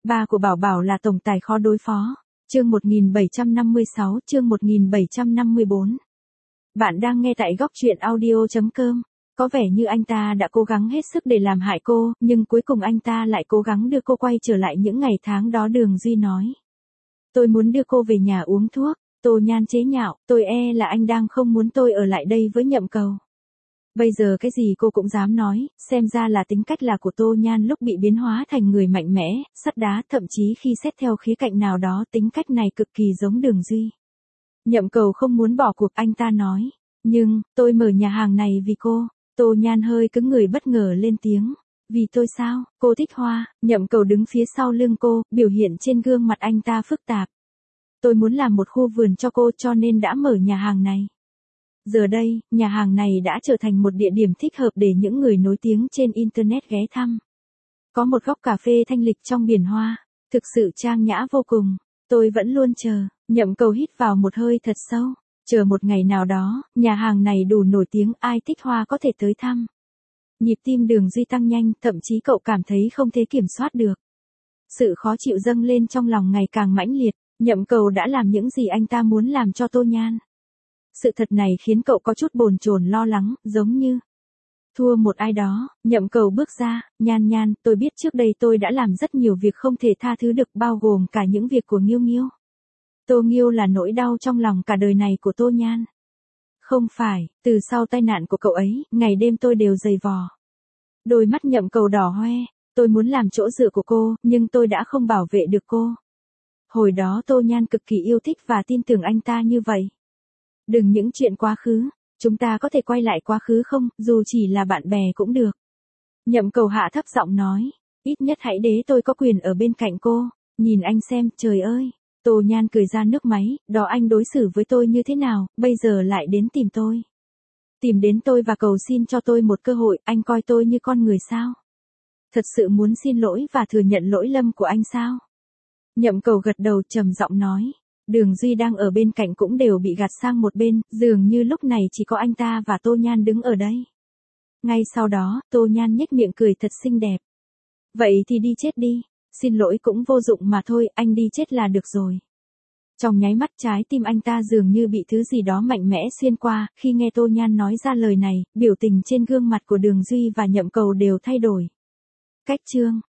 Ba của Bảo Bảo là tổng tài khó đối phó. Chương 1756, chương 1754. Bạn đang nghe tại góc truyện audio.com. Có vẻ như anh ta đã cố gắng hết sức để làm hại cô, nhưng cuối cùng anh ta lại cố gắng đưa cô quay trở lại những ngày tháng đó. Đường Duy nói. Tôi muốn đưa cô về nhà uống thuốc. Tô Nhan chế nhạo, tôi e là anh đang không muốn tôi ở lại đây với Nhậm Cầu. Bây giờ cái gì cô cũng dám nói, xem ra là tính cách là của Tô Nhan lúc bị biến hóa thành người mạnh mẽ, sắt đá, thậm chí khi xét theo khía cạnh nào đó tính cách này cực kỳ giống Đường Duy. Nhậm Cầu không muốn bỏ cuộc, anh ta nói. Nhưng, tôi mở nhà hàng này vì cô. Tô Nhan hơi cứng người bất ngờ lên tiếng. Vì tôi sao? Cô thích hoa. Nhậm Cầu đứng phía sau lưng cô, biểu hiện trên gương mặt anh ta phức tạp. Tôi muốn làm một khu vườn cho cô cho nên đã mở nhà hàng này. Giờ đây, nhà hàng này đã trở thành một địa điểm thích hợp để những người nổi tiếng trên Internet ghé thăm. Có một góc cà phê thanh lịch trong biển hoa, thực sự trang nhã vô cùng. Tôi vẫn luôn chờ. Nhậm Cầu hít vào một hơi thật sâu. Chờ một ngày nào đó, nhà hàng này đủ nổi tiếng, ai thích hoa có thể tới thăm. Nhịp tim Đường Duy tăng nhanh, thậm chí cậu cảm thấy không thể kiểm soát được. Sự khó chịu dâng lên trong lòng ngày càng mãnh liệt. Nhậm Cầu đã làm những gì anh ta muốn làm cho Tô Nhan. Sự thật này khiến cậu có chút bồn chồn lo lắng, giống như thua một ai đó. Nhậm Cầu bước ra. Nhan, tôi biết trước đây tôi đã làm rất nhiều việc không thể tha thứ được, bao gồm cả những việc của Nghiêu Nghiêu. Tô Nghiêu là nỗi đau trong lòng cả đời này của Tô Nhan. Không phải, từ sau tai nạn của cậu ấy, ngày đêm tôi đều dày vò. Đôi mắt Nhậm Cầu đỏ hoe. Tôi muốn làm chỗ dựa của cô, nhưng tôi đã không bảo vệ được cô. Hồi đó Tô Nhan cực kỳ yêu thích và tin tưởng anh ta như vậy. Đừng những chuyện quá khứ, chúng ta có thể quay lại quá khứ không, dù chỉ là bạn bè cũng được. Nhậm Cầu hạ thấp giọng nói, ít nhất hãy để tôi có quyền ở bên cạnh cô. Nhìn anh xem, trời ơi. Tô Nhan cười ra nước máy, đó anh đối xử với tôi như thế nào, bây giờ lại đến tìm tôi. Tìm đến tôi và cầu xin cho tôi một cơ hội, anh coi tôi như con người sao? Thật sự muốn xin lỗi và thừa nhận lỗi lầm của anh sao? Nhậm Cầu gật đầu trầm giọng nói. Đường Duy đang ở bên cạnh cũng đều bị gạt sang một bên, dường như lúc này chỉ có anh ta và Tô Nhan đứng ở đây. Ngay sau đó, Tô Nhan nhếch miệng cười thật xinh đẹp. Vậy thì đi chết đi, xin lỗi cũng vô dụng mà thôi, anh đi chết là được rồi. Trong nháy mắt trái tim anh ta dường như bị thứ gì đó mạnh mẽ xuyên qua, khi nghe Tô Nhan nói ra lời này, biểu tình trên gương mặt của Đường Duy và Nhậm Cầu đều thay đổi. Cách chương